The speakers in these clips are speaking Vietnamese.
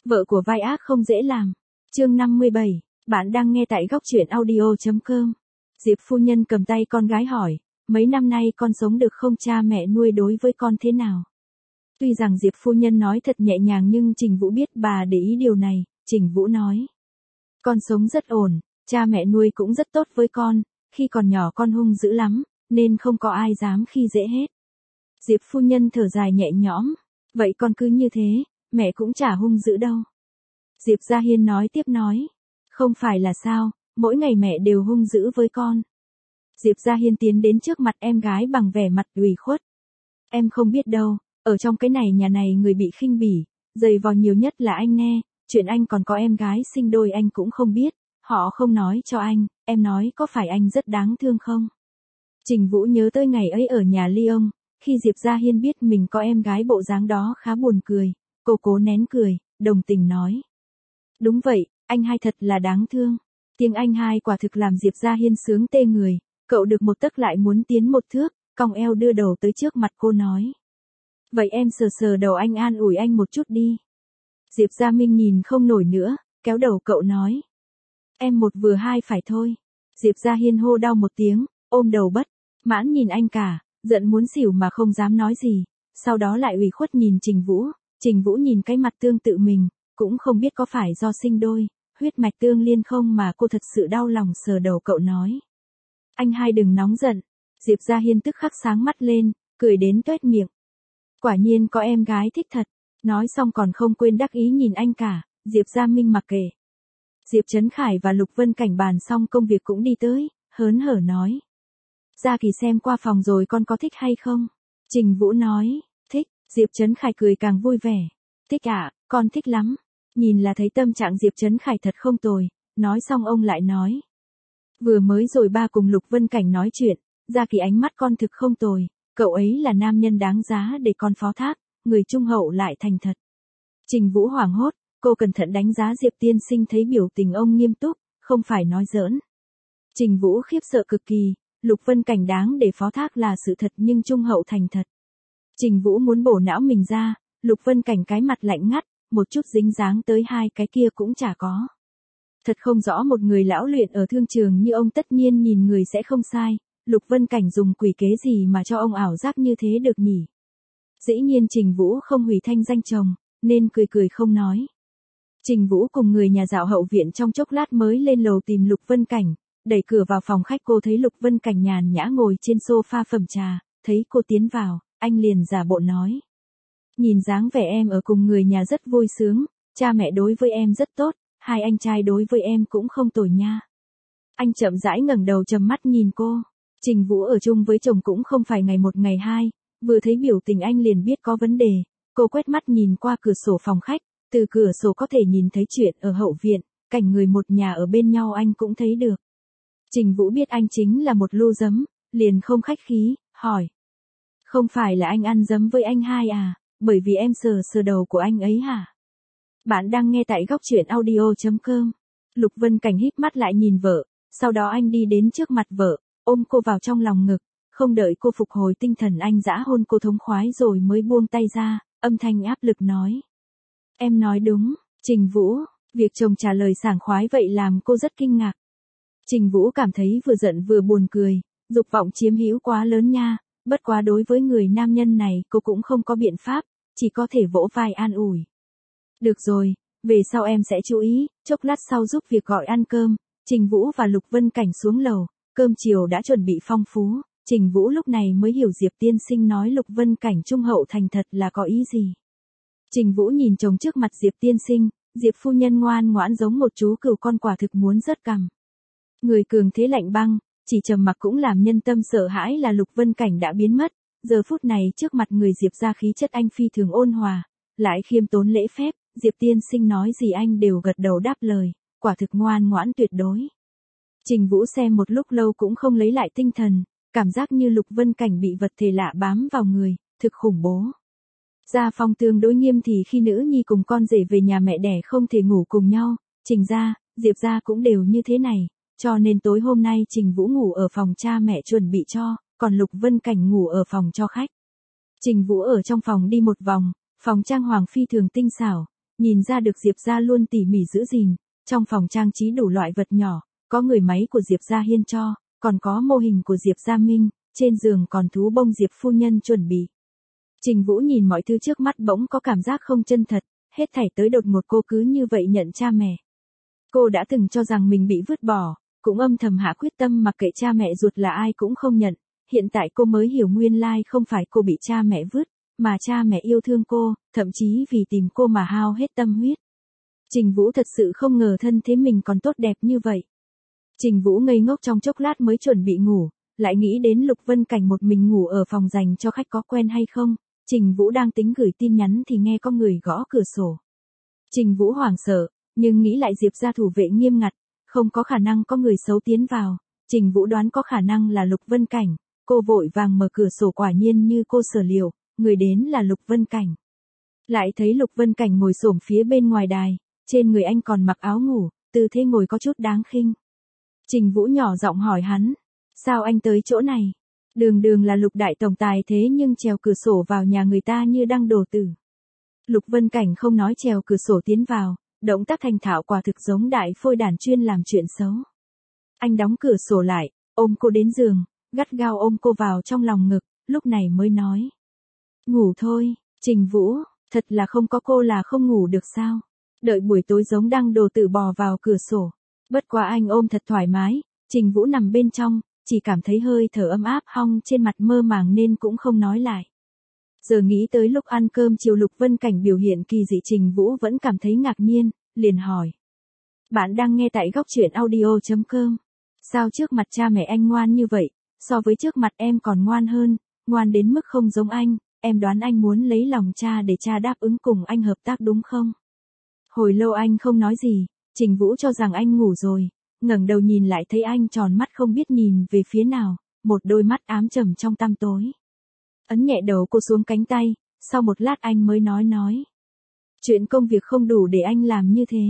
Vợ của vai ác không dễ làm. Chương 57, bạn đang nghe tại góc truyện audio.com. Diệp phu nhân cầm tay con gái hỏi, mấy năm nay con sống được không, cha mẹ nuôi đối với con thế nào? Tuy rằng Diệp phu nhân nói thật nhẹ nhàng nhưng Trình Vũ biết bà để ý điều này. Trình Vũ nói, con sống rất ổn, cha mẹ nuôi cũng rất tốt với con, khi còn nhỏ con hung dữ lắm, nên không có ai dám khi dễ hết. Diệp phu nhân thở dài nhẹ nhõm, vậy con cứ như thế, mẹ cũng chả hung dữ đâu. Diệp Gia Hiên nói tiếp nói, không phải là sao, mỗi ngày mẹ đều hung dữ với con. Diệp Gia Hiên tiến đến trước mặt em gái bằng vẻ mặt ủy khuất. Em không biết đâu, ở trong cái này nhà này người bị khinh bỉ, giày vò nhiều nhất là anh nè, chuyện anh còn có em gái sinh đôi anh cũng không biết, họ không nói cho anh, em nói có phải anh rất đáng thương không? Trình Vũ nhớ tới ngày ấy ở nhà Lyon, khi Diệp Gia Hiên biết mình có em gái bộ dáng đó khá buồn cười, cô cố nén cười, đồng tình nói. Đúng vậy, anh hai thật là đáng thương. Tiếng anh hai quả thực làm Diệp Gia Hiên sướng tê người, cậu được một tấc lại muốn tiến một thước, cong eo đưa đầu tới trước mặt cô nói. Vậy em sờ sờ đầu anh an ủi anh một chút đi. Diệp Gia Minh nhìn không nổi nữa, kéo đầu cậu nói. Em một vừa hai phải thôi. Diệp Gia Hiên hô đau một tiếng, ôm đầu bất mãn nhìn anh cả, giận muốn xỉu mà không dám nói gì, sau đó lại ủy khuất nhìn Trình Vũ nhìn cái mặt tương tự mình, cũng không biết có phải do sinh đôi, huyết mạch tương liên không mà cô thật sự đau lòng sờ đầu cậu nói. Anh hai đừng nóng giận. Diệp Gia Hiên tức khắc sáng mắt lên, cười đến toét miệng. Quả nhiên có em gái thích thật. Nói xong còn không quên đắc ý nhìn anh cả, Diệp Gia Minh mặc kệ. Diệp Trấn Khải và Lục Vân Cảnh bàn xong công việc cũng đi tới, hớn hở nói. Gia Kỳ xem qua phòng rồi con có thích hay không? Trình Vũ nói, thích. Diệp Trấn Khải cười càng vui vẻ. Thích ạ, con thích lắm. Nhìn là thấy tâm trạng Diệp Trấn Khải thật không tồi, nói xong ông lại nói. Vừa mới rồi ba cùng Lục Vân Cảnh nói chuyện, Gia Kỳ ánh mắt con thực không tồi, cậu ấy là nam nhân đáng giá để con phó thác, người trung hậu lại thành thật. Trình Vũ hoảng hốt, cô cẩn thận đánh giá Diệp tiên sinh thấy biểu tình ông nghiêm túc, không phải nói giỡn. Trình Vũ khiếp sợ cực kỳ, Lục Vân Cảnh đáng để phó thác là sự thật nhưng trung hậu thành thật. Trình Vũ muốn bổ não mình ra, Lục Vân Cảnh cái mặt lạnh ngắt, một chút dính dáng tới hai cái kia cũng chả có. Thật không rõ một người lão luyện ở thương trường như ông tất nhiên nhìn người sẽ không sai, Lục Vân Cảnh dùng quỷ kế gì mà cho ông ảo giác như thế được nhỉ? Dĩ nhiên Trình Vũ không hủy thanh danh chồng, nên cười cười không nói. Trình Vũ cùng người nhà dạo hậu viện trong chốc lát mới lên lầu tìm Lục Vân Cảnh, đẩy cửa vào phòng khách cô thấy Lục Vân Cảnh nhàn nhã ngồi trên sofa phẩm trà, thấy cô tiến vào, anh liền giả bộ nói. Nhìn dáng vẻ em ở cùng người nhà rất vui sướng, cha mẹ đối với em rất tốt, hai anh trai đối với em cũng không tồi nha. Anh chậm rãi ngẩng đầu trầm mắt nhìn cô. Trình Vũ ở chung với chồng cũng không phải ngày một ngày hai, vừa thấy biểu tình anh liền biết có vấn đề. Cô quét mắt nhìn qua cửa sổ phòng khách, từ cửa sổ có thể nhìn thấy chuyện ở hậu viện, cảnh người một nhà ở bên nhau anh cũng thấy được. Trình Vũ biết anh chính là một lu giấm, liền không khách khí, hỏi. Không phải là anh ăn giấm với anh hai à, bởi vì em sờ sờ đầu của anh ấy hả? Bạn đang nghe tại góc truyện audio.com. Lục Vân Cảnh híp mắt lại nhìn vợ, sau đó anh đi đến trước mặt vợ, ôm cô vào trong lòng ngực, không đợi cô phục hồi tinh thần anh dã hôn cô thống khoái rồi mới buông tay ra, âm thanh áp lực nói. Em nói đúng, Trình Vũ, việc chồng trả lời sảng khoái vậy làm cô rất kinh ngạc. Trình Vũ cảm thấy vừa giận vừa buồn cười, dục vọng chiếm hữu quá lớn nha, bất quá đối với người nam nhân này cô cũng không có biện pháp, chỉ có thể vỗ vai an ủi. Được rồi, về sau em sẽ chú ý, chốc lát sau giúp việc gọi ăn cơm. Trình Vũ và Lục Vân Cảnh xuống lầu, cơm chiều đã chuẩn bị phong phú, Trình Vũ lúc này mới hiểu Diệp tiên sinh nói Lục Vân Cảnh trung hậu thành thật là có ý gì. Trình Vũ nhìn chồng trước mặt Diệp tiên sinh, Diệp phu nhân ngoan ngoãn giống một chú cừu con quả thực muốn rớt cằm. Người cường thế lạnh băng, chỉ trầm mặc cũng làm nhân tâm sợ hãi là Lục Vân Cảnh đã biến mất, giờ phút này trước mặt người Diệp ra khí chất anh phi thường ôn hòa, lại khiêm tốn lễ phép, Diệp tiên sinh nói gì anh đều gật đầu đáp lời, quả thực ngoan ngoãn tuyệt đối. Trình Vũ xem một lúc lâu cũng không lấy lại tinh thần, cảm giác như Lục Vân Cảnh bị vật thể lạ bám vào người, thực khủng bố. Gia phong tương đối nghiêm thì khi nữ nhi cùng con rể về nhà mẹ đẻ không thể ngủ cùng nhau, Trình gia, Diệp gia cũng đều như thế này, cho nên tối hôm nay Trình Vũ ngủ ở phòng cha mẹ chuẩn bị cho, còn Lục Vân Cảnh ngủ ở phòng cho khách. Trình Vũ ở trong phòng đi một vòng, phòng trang hoàng phi thường tinh xảo, nhìn ra được Diệp gia luôn tỉ mỉ giữ gìn, trong phòng trang trí đủ loại vật nhỏ, có người máy của Diệp gia Hiên cho, còn có mô hình của Diệp gia Minh, trên giường còn thú bông Diệp phu nhân chuẩn bị. Trình Vũ nhìn mọi thứ trước mắt bỗng có cảm giác không chân thật, hết thảy tới đột ngột cô cứ như vậy nhận cha mẹ. Cô đã từng cho rằng mình bị vứt bỏ, cũng âm thầm hạ quyết tâm mặc kệ cha mẹ ruột là ai cũng không nhận, hiện tại cô mới hiểu nguyên lai không phải cô bị cha mẹ vứt, mà cha mẹ yêu thương cô, thậm chí vì tìm cô mà hao hết tâm huyết. Trình Vũ thật sự không ngờ thân thế mình còn tốt đẹp như vậy. Trình Vũ ngây ngốc trong chốc lát mới chuẩn bị ngủ, lại nghĩ đến Lục Vân Cảnh một mình ngủ ở phòng dành cho khách có quen hay không. Trình Vũ đang tính gửi tin nhắn thì nghe có người gõ cửa sổ. Trình Vũ hoảng sợ, nhưng nghĩ lại Diệp gia thủ vệ nghiêm ngặt, không có khả năng có người xấu tiến vào. Trình Vũ đoán có khả năng là Lục Vân Cảnh, cô vội vàng mở cửa sổ, quả nhiên như cô sở liệu, người đến là Lục Vân Cảnh. Lại thấy Lục Vân Cảnh ngồi xổm phía bên ngoài đài, trên người anh còn mặc áo ngủ, tư thế ngồi có chút đáng khinh. Trình Vũ nhỏ giọng hỏi hắn, sao anh tới chỗ này? Đường đường là Lục đại tổng tài thế nhưng trèo cửa sổ vào nhà người ta như đang đổ tử. Lục Vân Cảnh không nói, trèo cửa sổ tiến vào, động tác thành thạo quả thực giống đại phôi đản chuyên làm chuyện xấu. Anh đóng cửa sổ lại, ôm cô đến giường, gắt gao ôm cô vào trong lòng ngực, lúc này mới nói. Ngủ thôi, Trình Vũ, thật là không có cô là không ngủ được sao? Đợi buổi tối giống đang đổ tử bò vào cửa sổ. Bất quá anh ôm thật thoải mái, Trình Vũ nằm bên trong, chỉ cảm thấy hơi thở ấm áp hong trên mặt mơ màng nên cũng không nói lại. Giờ nghĩ tới lúc ăn cơm chiều Lục Vân Cảnh biểu hiện kỳ dị, Trình Vũ vẫn cảm thấy ngạc nhiên, liền hỏi. Bạn đang nghe tại góc truyện audio.com. Sao trước mặt cha mẹ anh ngoan như vậy, so với trước mặt em còn ngoan hơn, ngoan đến mức không giống anh, em đoán anh muốn lấy lòng cha để cha đáp ứng cùng anh hợp tác đúng không? Hồi lâu anh không nói gì, Trình Vũ cho rằng anh ngủ rồi, ngẩng đầu nhìn lại thấy anh tròn mắt không biết nhìn về phía nào, một đôi mắt ám trầm trong tăm tối. Ấn nhẹ đầu cô xuống cánh tay, sau một lát anh mới nói. Chuyện công việc không đủ để anh làm như thế.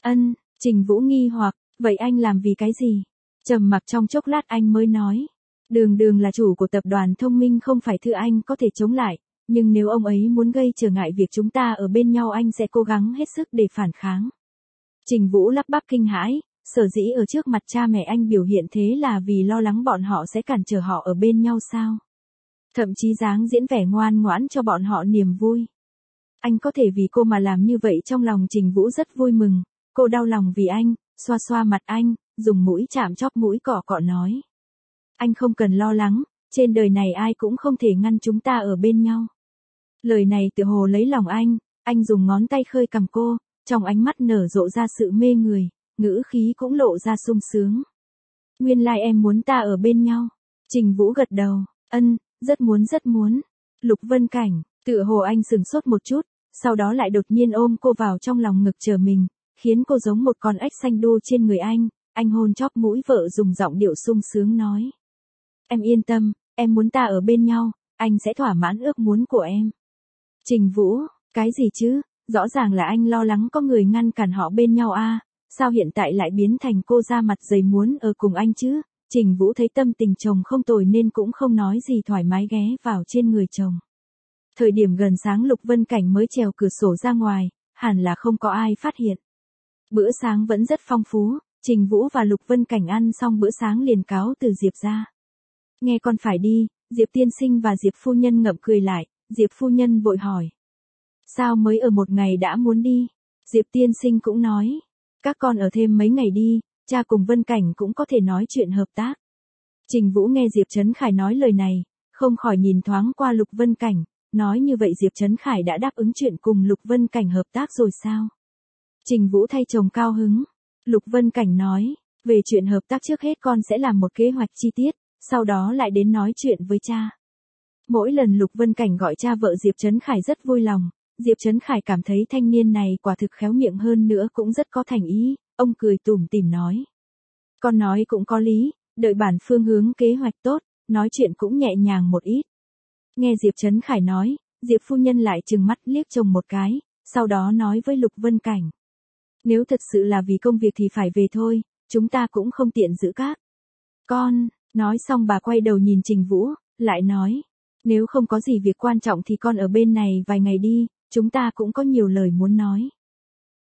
Trình Vũ nghi hoặc, vậy anh làm vì cái gì? Trầm mặc trong chốc lát anh mới nói. Đường đường là chủ của tập đoàn Thông Minh, không phải thứ anh có thể chống lại, nhưng nếu ông ấy muốn gây trở ngại việc chúng ta ở bên nhau anh sẽ cố gắng hết sức để phản kháng. Trình Vũ lắp bắp kinh hãi, sở dĩ ở trước mặt cha mẹ anh biểu hiện thế là vì lo lắng bọn họ sẽ cản trở họ ở bên nhau sao? Thậm chí dáng diễn vẻ ngoan ngoãn cho bọn họ niềm vui. Anh có thể vì cô mà làm như vậy, trong lòng Trình Vũ rất vui mừng, cô đau lòng vì anh, xoa xoa mặt anh, dùng mũi chạm chóp mũi cọ cọ nói. Anh không cần lo lắng, trên đời này ai cũng không thể ngăn chúng ta ở bên nhau. Lời này tựa hồ lấy lòng anh dùng ngón tay khơi cằm cô, trong ánh mắt nở rộ ra sự mê người, ngữ khí cũng lộ ra sung sướng. Nguyên lai em muốn ta ở bên nhau. Trình Vũ gật đầu, rất muốn. Lục Vân Cảnh, tựa hồ anh sừng sốt một chút, sau đó lại đột nhiên ôm cô vào trong lòng ngực chờ mình, khiến cô giống một con ếch xanh đu trên người anh hôn chóp mũi vợ dùng giọng điệu sung sướng nói. Em yên tâm, em muốn ta ở bên nhau, anh sẽ thỏa mãn ước muốn của em. Trình Vũ, cái gì chứ, rõ ràng là anh lo lắng có người ngăn cản họ bên nhau à, sao hiện tại lại biến thành cô ra mặt dày muốn ở cùng anh chứ? Trình Vũ thấy tâm tình chồng không tồi nên cũng không nói gì, thoải mái ghé vào trên người chồng. Thời điểm gần sáng Lục Vân Cảnh mới trèo cửa sổ ra ngoài, hẳn là không có ai phát hiện. Bữa sáng vẫn rất phong phú, Trình Vũ và Lục Vân Cảnh ăn xong bữa sáng liền cáo từ Diệp ra. Nghe con phải đi, Diệp tiên sinh và Diệp phu nhân ngậm cười lại, Diệp phu nhân vội hỏi. Sao mới ở một ngày đã muốn đi? Diệp tiên sinh cũng nói. Các con ở thêm mấy ngày đi, cha cùng Vân Cảnh cũng có thể nói chuyện hợp tác. Trình Vũ nghe Diệp Trấn Khải nói lời này, không khỏi nhìn thoáng qua Lục Vân Cảnh, nói như vậy Diệp Trấn Khải đã đáp ứng chuyện cùng Lục Vân Cảnh hợp tác rồi sao? Trình Vũ thay chồng cao hứng. Lục Vân Cảnh nói, về chuyện hợp tác trước hết con sẽ làm một kế hoạch chi tiết, sau đó lại đến nói chuyện với cha. Mỗi lần Lục Vân Cảnh gọi cha vợ Diệp Trấn Khải rất vui lòng, Diệp Trấn Khải cảm thấy thanh niên này quả thực khéo miệng, hơn nữa cũng rất có thành ý, ông cười tủm tỉm nói. Con nói cũng có lý, đợi bản phương hướng kế hoạch tốt, nói chuyện cũng nhẹ nhàng một ít. Nghe Diệp Trấn Khải nói, Diệp phu nhân lại trừng mắt liếc chồng một cái, sau đó nói với Lục Vân Cảnh. Nếu thật sự là vì công việc thì phải về thôi, chúng ta cũng không tiện giữ các con. Nói xong bà quay đầu nhìn Trình Vũ, lại nói. Nếu không có gì việc quan trọng thì con ở bên này vài ngày đi, chúng ta cũng có nhiều lời muốn nói.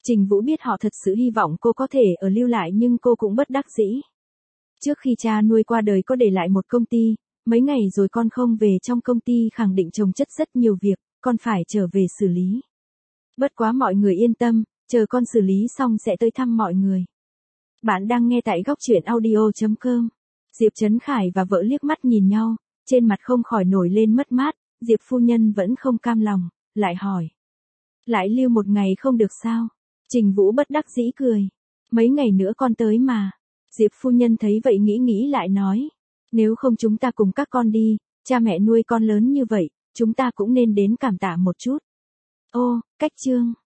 Trình Vũ biết họ thật sự hy vọng cô có thể ở lưu lại nhưng cô cũng bất đắc dĩ. Trước khi cha nuôi qua đời có để lại một công ty, mấy ngày rồi con không về trong công ty khẳng định chồng chất rất nhiều việc, con phải trở về xử lý. Bất quá mọi người yên tâm, chờ con xử lý xong sẽ tới thăm mọi người. Bạn đang nghe tại góc truyện audio.com. Diệp Trấn Khải và vợ liếc mắt nhìn nhau, trên mặt không khỏi nổi lên mất mát, Diệp phu nhân vẫn không cam lòng, lại hỏi. Lại lưu một ngày không được sao? Trình Vũ bất đắc dĩ cười. Mấy ngày nữa con tới mà. Diệp phu nhân thấy vậy nghĩ lại nói. Nếu không chúng ta cùng các con đi, cha mẹ nuôi con lớn như vậy, chúng ta cũng nên đến cảm tạ một chút. Ô, cách chương.